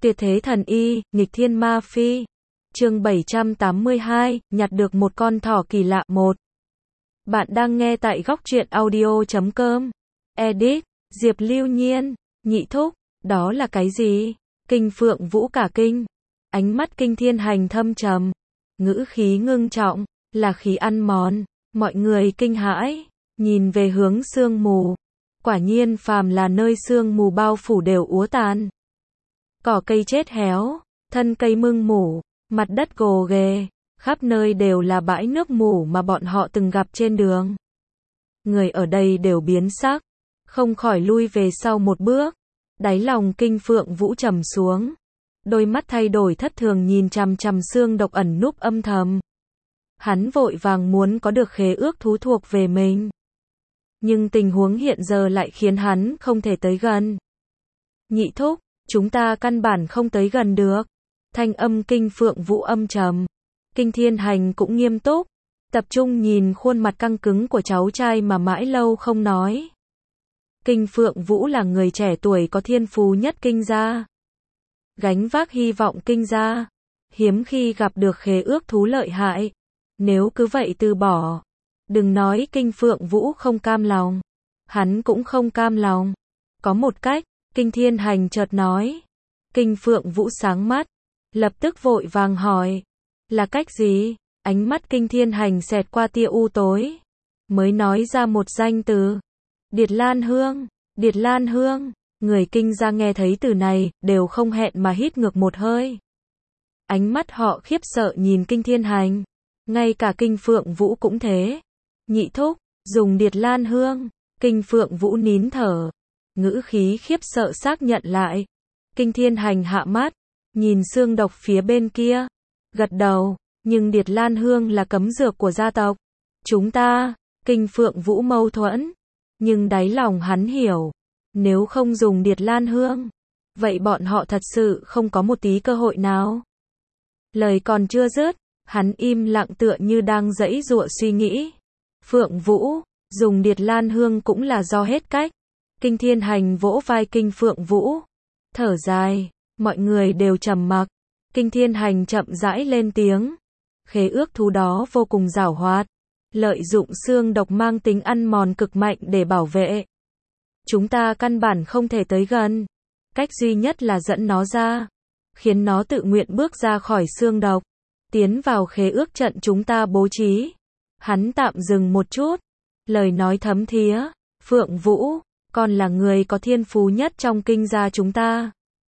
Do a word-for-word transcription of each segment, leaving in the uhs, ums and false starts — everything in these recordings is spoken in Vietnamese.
Tuyệt thế thần y, nghịch thiên ma phi. Chương bảy trăm tám mươi hai, nhặt được một con thỏ kỳ lạ. Một. Bạn đang nghe tại góc truyện audio chấm com. Edit, Diệp Lưu Nhiên. Nhị thúc, đó là cái gì? Kinh Phượng Vũ cả kinh. Ánh mắt Kinh Thiên Hành thâm trầm. Ngữ khí ngưng trọng, là khí ăn mòn. Mọi người kinh hãi, nhìn về hướng sương mù. Quả nhiên phàm là nơi sương mù bao phủ đều úa tàn. Cỏ cây chết héo, thân cây mưng mủ, mặt đất gồ ghề, khắp nơi đều là bãi nước mủ mà bọn họ từng gặp trên đường. Người ở đây đều biến sắc, không khỏi lui về sau một bước. Đáy lòng Kinh Phượng Vũ trầm xuống, đôi mắt thay đổi thất thường nhìn chằm chằm xương độc ẩn núp âm thầm. Hắn vội vàng muốn có được khế ước thú thuộc về mình. Nhưng tình huống hiện giờ lại khiến hắn không thể tới gần. Nhị thúc, chúng ta căn bản không tới gần được. Thanh âm Kinh Phượng Vũ âm trầm. Kinh Thiên Hành cũng nghiêm túc, tập trung nhìn khuôn mặt căng cứng của cháu trai mà mãi lâu không nói. Kinh Phượng Vũ là người trẻ tuổi có thiên phú nhất Kinh gia. Gánh vác hy vọng Kinh gia, hiếm khi gặp được khế ước thú lợi hại. Nếu cứ vậy từ bỏ, đừng nói Kinh Phượng Vũ không cam lòng, hắn cũng không cam lòng. Có một cách, Kinh Thiên Hành chợt nói. Kinh Phượng Vũ sáng mắt, lập tức vội vàng hỏi, là cách gì? Ánh mắt Kinh Thiên Hành xẹt qua tia u tối, mới nói ra một danh từ. Điệt Lan Hương. Điệt Lan Hương. Người Kinh gia nghe thấy từ này, đều không hẹn mà hít ngược một hơi. Ánh mắt họ khiếp sợ nhìn Kinh Thiên Hành. Ngay cả Kinh Phượng Vũ cũng thế. Nhị thúc, dùng Điệt Lan Hương. Kinh Phượng Vũ nín thở, ngữ khí khiếp sợ xác nhận lại. Kinh Thiên Hành hạ mắt, nhìn xương độc phía bên kia, gật đầu, nhưng Điệt Lan Hương là cấm dược của gia tộc. Chúng ta, Kinh Phượng Vũ mâu thuẫn, nhưng đáy lòng hắn hiểu, nếu không dùng Điệt Lan Hương, vậy bọn họ thật sự không có một tí cơ hội nào. Lời còn chưa dứt, hắn im lặng tựa như đang giãy giụa suy nghĩ. Phượng Vũ, dùng Điệt Lan Hương cũng là do hết cách. Kinh Thiên Hành vỗ vai Kinh Phượng Vũ, thở dài, mọi người đều trầm mặc. Kinh Thiên Hành chậm rãi lên tiếng. Khế ước thú đó vô cùng giảo hoạt, lợi dụng xương độc mang tính ăn mòn cực mạnh để bảo vệ. Chúng ta căn bản không thể tới gần. Cách duy nhất là dẫn nó ra, khiến nó tự nguyện bước ra khỏi xương độc, tiến vào khế ước trận chúng ta bố trí. Hắn tạm dừng một chút, lời nói thấm thía. Phượng Vũ, con là người có thiên phú nhất trong Kinh gia chúng ta.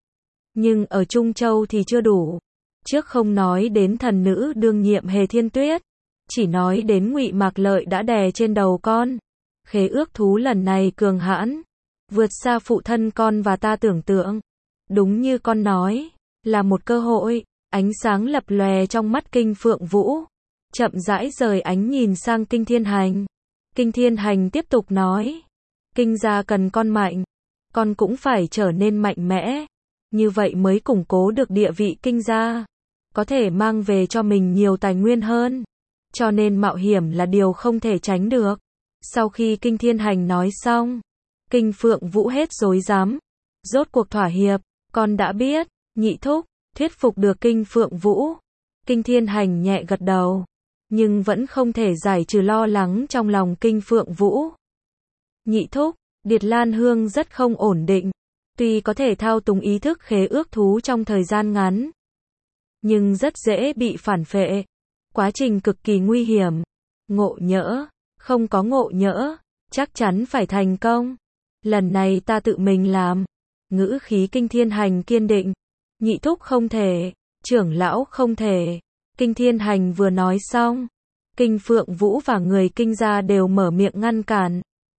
Nhưng ở Trung Châu thì chưa đủ. Trước không nói đến thần nữ đương nhiệm Hề Thiên Tuyết, chỉ nói đến Ngụy Mạc Lợi đã đè trên đầu con. Khế ước thú lần này cường hãn, vượt xa phụ thân con và ta tưởng tượng. Đúng như con nói, là một cơ hội. Ánh sáng lập lòe trong mắt Kinh Phượng Vũ, chậm rãi rời ánh nhìn sang Kinh Thiên Hành. Kinh Thiên Hành tiếp tục nói, Kinh gia cần con mạnh, con cũng phải trở nên mạnh mẽ, như vậy mới củng cố được địa vị Kinh gia, có thể mang về cho mình nhiều tài nguyên hơn, cho nên mạo hiểm là điều không thể tránh được. Sau khi Kinh Thiên Hành nói xong, Kinh Phượng Vũ hết rối rắm, rốt cuộc thỏa hiệp. Con đã biết. Nhị thúc, thuyết phục được Kinh Phượng Vũ. Kinh Thiên Hành nhẹ gật đầu, nhưng vẫn không thể giải trừ lo lắng trong lòng Kinh Phượng Vũ. Nhị thúc, Điệt Lan Hương rất không ổn định, tuy có thể thao túng ý thức khế ước thú trong thời gian ngắn, nhưng rất dễ bị phản phệ, quá trình cực kỳ nguy hiểm. Ngộ nhỡ, không có ngộ nhỡ, chắc chắn phải thành công. Lần này ta tự mình làm. Ngữ khí Kinh Thiên Hành kiên định. Nhị thúc không thể, trưởng lão không thể. Kinh Thiên Hành vừa nói xong, Kinh Phượng Vũ và người Kinh gia đều mở miệng ngăn cản.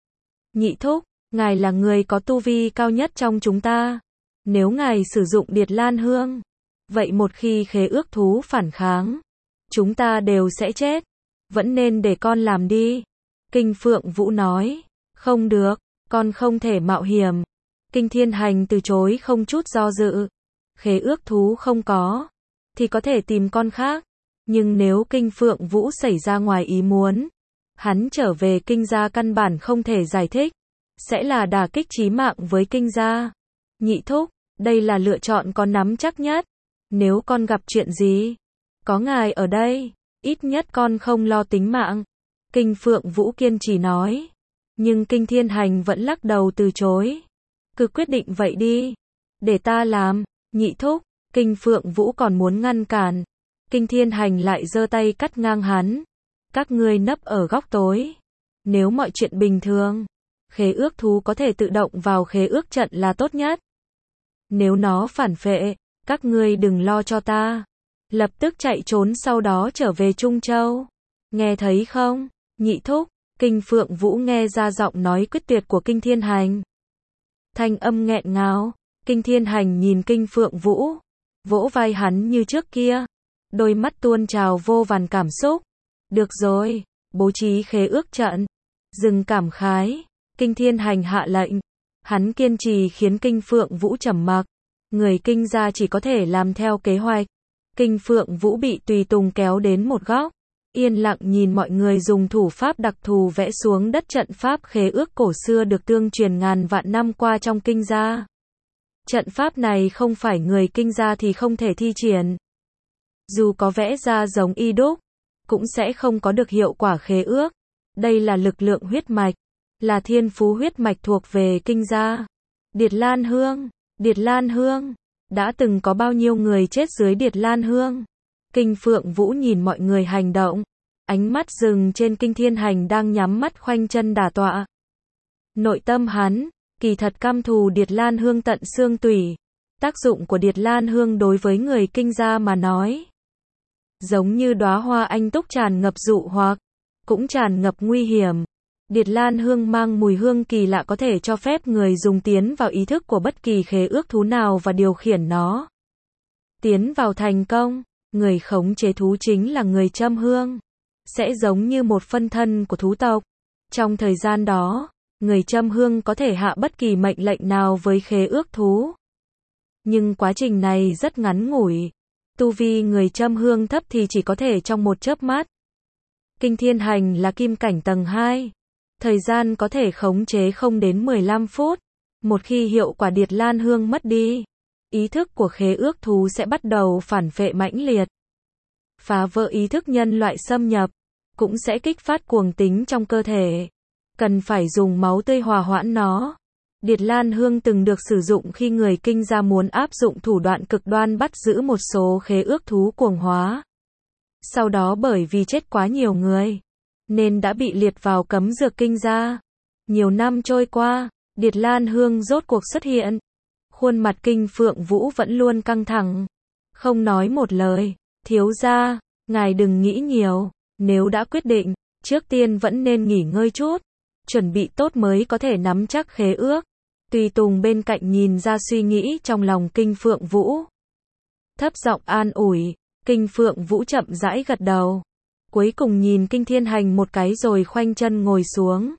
Nhị thúc, ngài là người có tu vi cao nhất trong chúng ta. Nếu ngài sử dụng Điệt Lan Hương, vậy một khi khế ước thú phản kháng, chúng ta đều sẽ chết. Vẫn nên để con làm đi. Kinh Phượng Vũ nói, không được, con không thể mạo hiểm. Kinh Thiên Hành từ chối không chút do dự. Khế ước thú không có, thì có thể tìm con khác. Nhưng nếu Kinh Phượng Vũ xảy ra ngoài ý muốn, hắn trở về Kinh gia căn bản không thể giải thích, sẽ là đả kích chí mạng với Kinh gia. Nhị thúc, Đây là lựa chọn có nắm chắc nhất. Nếu con gặp chuyện gì, có ngài ở đây, ít nhất con không lo tính mạng. Kinh Phượng Vũ kiên trì nói. Nhưng Kinh Thiên Hành vẫn lắc đầu từ chối. Cứ quyết định vậy đi. Để ta làm, nhị thúc. Kinh Phượng Vũ còn muốn ngăn cản. Kinh Thiên Hành lại giơ tay cắt ngang hắn. Các ngươi nấp ở góc tối. Nếu mọi chuyện bình thường, khế ước thú có thể tự động vào khế ước trận là tốt nhất. Nếu nó phản phệ, các ngươi đừng lo cho ta. Lập tức chạy trốn sau đó trở về Trung Châu. Nghe thấy không, nhị thúc? Kinh Phượng Vũ nghe ra giọng nói quyết tuyệt của Kinh Thiên Hành. Thanh âm nghẹn ngào. Kinh Thiên Hành nhìn Kinh Phượng Vũ, vỗ vai hắn như trước kia. Đôi mắt tuôn trào vô vàn cảm xúc. Được rồi, bố trí khế ước trận. Dừng cảm khái. Kinh Thiên Hành hạ lệnh. Hắn kiên trì khiến Kinh Phượng Vũ trầm mặc. Người Kinh gia chỉ có thể làm theo kế hoạch. Kinh Phượng Vũ bị tùy tùng kéo đến một góc. Yên lặng nhìn mọi người dùng thủ pháp đặc thù vẽ xuống đất trận pháp khế ước cổ xưa được tương truyền ngàn vạn năm qua trong Kinh gia. Trận pháp này không phải người Kinh gia thì không thể thi triển. Dù có vẽ ra giống y đúc, cũng sẽ không có được hiệu quả khế ước. Đây là lực lượng huyết mạch, là thiên phú huyết mạch thuộc về Kinh gia. Điệt Lan Hương, Điệt Lan Hương, đã từng có bao nhiêu người chết dưới Điệt Lan Hương? Kinh Phượng Vũ nhìn mọi người hành động, ánh mắt dừng trên Kinh Thiên Hành đang nhắm mắt khoanh chân đả tọa. Nội tâm hắn, kỳ thật căm thù Điệt Lan Hương tận xương tủy. Tác dụng của Điệt Lan Hương đối với người Kinh gia mà nói, giống như đóa hoa anh túc tràn ngập dụ hoặc, cũng tràn ngập nguy hiểm. Điệt Lan Hương mang mùi hương kỳ lạ có thể cho phép người dùng tiến vào ý thức của bất kỳ khế ước thú nào và điều khiển nó. Tiến vào thành công, người khống chế thú chính là người châm hương. Sẽ giống như một phân thân của thú tộc. Trong thời gian đó, người châm hương có thể hạ bất kỳ mệnh lệnh nào với khế ước thú. Nhưng quá trình này rất ngắn ngủi. Tu vi người châm hương thấp thì chỉ có thể trong một chớp mắt. Kinh Thiên Hành là kim cảnh tầng hai. Thời gian có thể khống chế không đến mười lăm phút. Một khi hiệu quả Điệt Lan Hương mất đi, ý thức của khế ước thú sẽ bắt đầu phản phệ mãnh liệt. Phá vỡ ý thức nhân loại xâm nhập, cũng sẽ kích phát cuồng tính trong cơ thể. Cần phải dùng máu tươi hòa hoãn nó. Điệt Lan Hương từng được sử dụng khi người Kinh gia muốn áp dụng thủ đoạn cực đoan bắt giữ một số khế ước thú cuồng hóa. Sau đó bởi vì chết quá nhiều người, nên đã bị liệt vào cấm dược Kinh gia. Nhiều năm trôi qua, Điệt Lan Hương rốt cuộc xuất hiện. Khuôn mặt Kinh Phượng Vũ vẫn luôn căng thẳng. Không nói một lời. Thiếu gia, ngài đừng nghĩ nhiều. Nếu đã quyết định, trước tiên vẫn nên nghỉ ngơi chút. Chuẩn bị tốt mới có thể nắm chắc khế ước. Tùy tùng bên cạnh nhìn ra suy nghĩ trong lòng Kinh Phượng Vũ. Thấp giọng an ủi. Kinh Phượng Vũ chậm rãi gật đầu. Cuối cùng nhìn Kinh Thiên Hành một cái rồi khoanh chân ngồi xuống.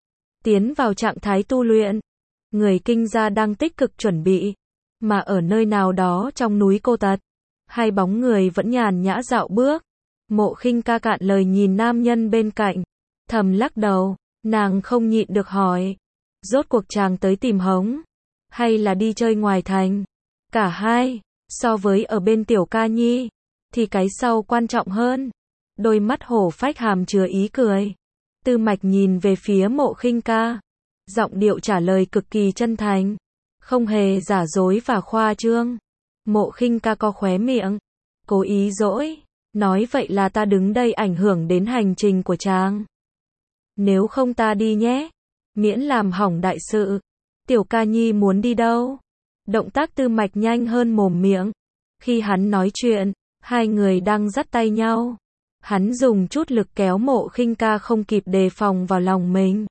Tiến vào trạng thái tu luyện. Người Kinh gia đang tích cực chuẩn bị. Mà ở nơi nào đó trong núi Cô Tật, hai bóng người vẫn nhàn nhã dạo bước. Mộ Khinh Ca cạn lời nhìn nam nhân bên cạnh. Thầm lắc đầu, nàng không nhịn được hỏi. Rốt cuộc chàng tới tìm hống, hay là đi chơi ngoài thành? Cả hai, so với ở bên Tiểu Ca Nhi, thì cái sau quan trọng hơn. Đôi mắt hổ phách hàm chứa ý cười. Tư Mạch nhìn về phía Mộ Khinh Ca. Giọng điệu trả lời cực kỳ chân thành. Không hề giả dối và khoa trương. Mộ Khinh Ca co khóe miệng. Cố ý dỗi. Nói vậy là ta đứng đây ảnh hưởng đến hành trình của chàng. Nếu không ta đi nhé. Miễn làm hỏng đại sự. Tiểu Ca Nhi muốn đi đâu? Động tác Tư Mạch nhanh hơn mồm miệng. Khi hắn nói chuyện, hai người đang dắt tay nhau. Hắn dùng chút lực kéo Mộ Khinh Ca không kịp đề phòng vào lòng mình.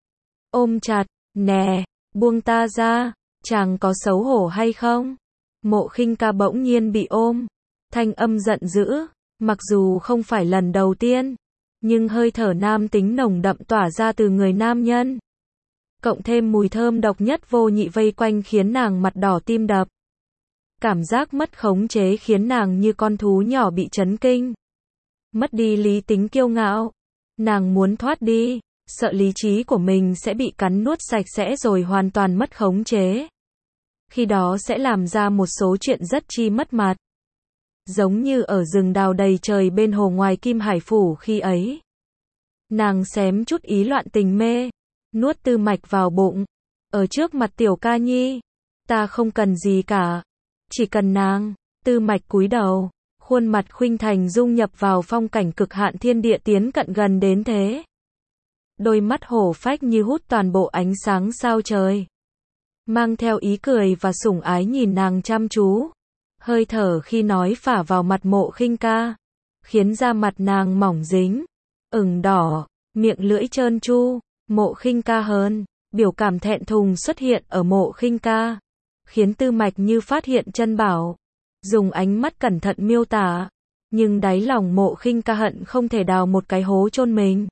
Ôm chặt, nè, buông ta ra, chàng có xấu hổ hay không? Mộ Khinh Ca bỗng nhiên bị ôm. Thanh âm giận dữ, mặc dù không phải lần đầu tiên, nhưng hơi thở nam tính nồng đậm tỏa ra từ người nam nhân. Cộng thêm mùi thơm độc nhất vô nhị vây quanh khiến nàng mặt đỏ tim đập. Cảm giác mất khống chế khiến nàng như con thú nhỏ bị chấn kinh. Mất đi lý tính kiêu ngạo. Nàng muốn thoát đi, sợ lý trí của mình sẽ bị cắn nuốt sạch sẽ rồi hoàn toàn mất khống chế. khi đó sẽ làm ra một số chuyện rất chi mất mặt. Giống như ở rừng đào đầy trời bên hồ ngoài Kim Hải Phủ khi ấy. Nàng xém chút ý loạn tình mê, nuốt Tư Mạch vào bụng. Ở trước mặt Tiểu Ca Nhi, ta không cần gì cả, chỉ cần nàng. Tư Mạch cúi đầu, khuôn mặt khuynh thành dung nhập vào phong cảnh cực hạn thiên địa tiến cận gần đến thế. Đôi mắt hổ phách như hút toàn bộ ánh sáng sao trời. Mang theo ý cười và sủng ái nhìn nàng chăm chú. Hơi thở khi nói phả vào mặt Mộ Khinh Ca, khiến da mặt nàng mỏng dính, ửng đỏ, miệng lưỡi trơn tru. Mộ Khinh Ca hơn, biểu cảm thẹn thùng xuất hiện ở Mộ Khinh Ca, khiến Tư Mạch như phát hiện chân bảo, dùng ánh mắt cẩn thận miêu tả, nhưng đáy lòng Mộ Khinh Ca hận không thể đào một cái hố chôn mình.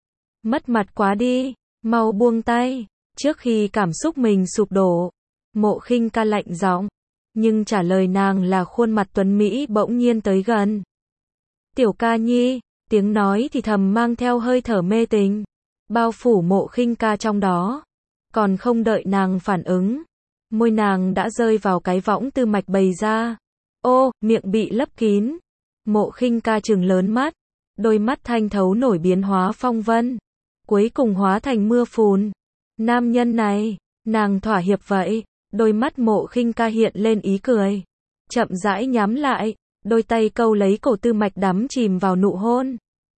Mất mặt quá đi, mau buông tay. Trước khi cảm xúc mình sụp đổ, Mộ Khinh Ca lạnh giọng, nhưng trả lời nàng là khuôn mặt tuấn mỹ bỗng nhiên tới gần. Tiểu Ca Nhi, tiếng nói thì thầm mang theo hơi thở mê tình, bao phủ Mộ Khinh Ca trong đó. Còn không đợi nàng phản ứng, môi nàng đã rơi vào cái võng Tư Mạch bày ra. Ô, miệng bị lấp kín. Mộ Khinh Ca trừng lớn mắt, đôi mắt thanh thấu nổi biến hóa phong vân, cuối cùng hóa thành mưa phùn. Nam nhân này, nàng thỏa hiệp vậy. Đôi mắt Mộ Khinh Ca hiện lên ý cười, chậm rãi nhắm lại, đôi tay câu lấy cổ Tư Mạch đắm chìm vào nụ hôn.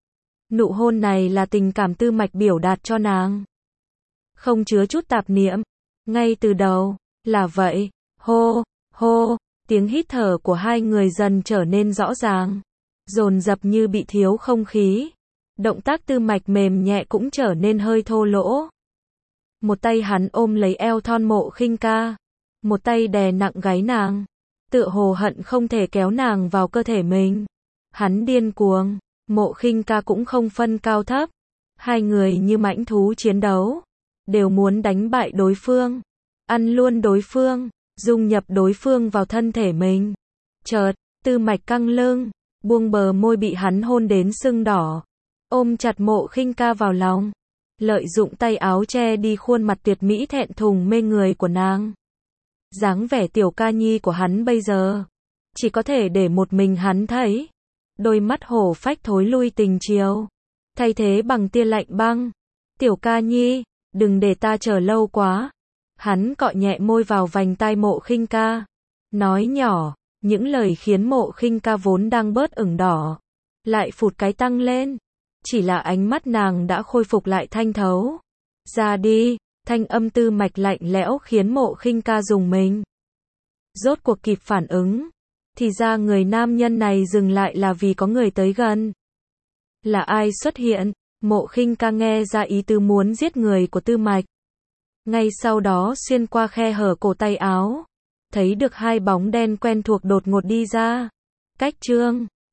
Nụ hôn này là tình cảm Tư Mạch biểu đạt cho nàng, không chứa chút tạp niệm, ngay từ đầu, là vậy. Hô, hô, tiếng hít thở của hai người dần trở nên rõ ràng, dồn dập như bị thiếu không khí. Động tác Tư Mạch mềm nhẹ cũng trở nên hơi thô lỗ. Một tay hắn ôm lấy eo thon Mộ Khinh Ca, một tay đè nặng gáy nàng, tựa hồ hận không thể kéo nàng vào cơ thể mình. Hắn điên cuồng, Mộ Khinh Ca cũng không phân cao thấp. Hai người như mãnh thú chiến đấu, đều muốn đánh bại đối phương, ăn luôn đối phương, dung nhập đối phương vào thân thể mình. Chợt, Tư Mạch căng lưng, buông bờ môi bị hắn hôn đến sưng đỏ, ôm chặt Mộ Khinh Ca vào lòng, lợi dụng tay áo che đi khuôn mặt tuyệt mỹ thẹn thùng mê người của nàng. Dáng vẻ Tiểu Ca Nhi của hắn bây giờ, chỉ có thể để một mình hắn thấy. Đôi mắt hổ phách thối lui tình chiều, thay thế bằng tia lạnh băng. Tiểu Ca Nhi, đừng để ta chờ lâu quá. Hắn cọ nhẹ môi vào vành tai Mộ Khinh Ca, nói nhỏ, những lời khiến Mộ Khinh Ca vốn đang bớt ửng đỏ, lại phụt cái tăng lên. Chỉ là ánh mắt nàng đã khôi phục lại thanh thấu. Ra đi, thanh âm Tư Mạch lạnh lẽo khiến Mộ Khinh Ca rùng mình. Rốt cuộc kịp phản ứng, thì ra người nam nhân này dừng lại là vì có người tới gần. Là ai xuất hiện? Mộ Khinh Ca nghe ra ý tứ muốn giết người của Tư Mạch. Ngay sau đó xuyên qua khe hở cổ tay áo, thấy được hai bóng đen quen thuộc đột ngột đi ra. Cách Trương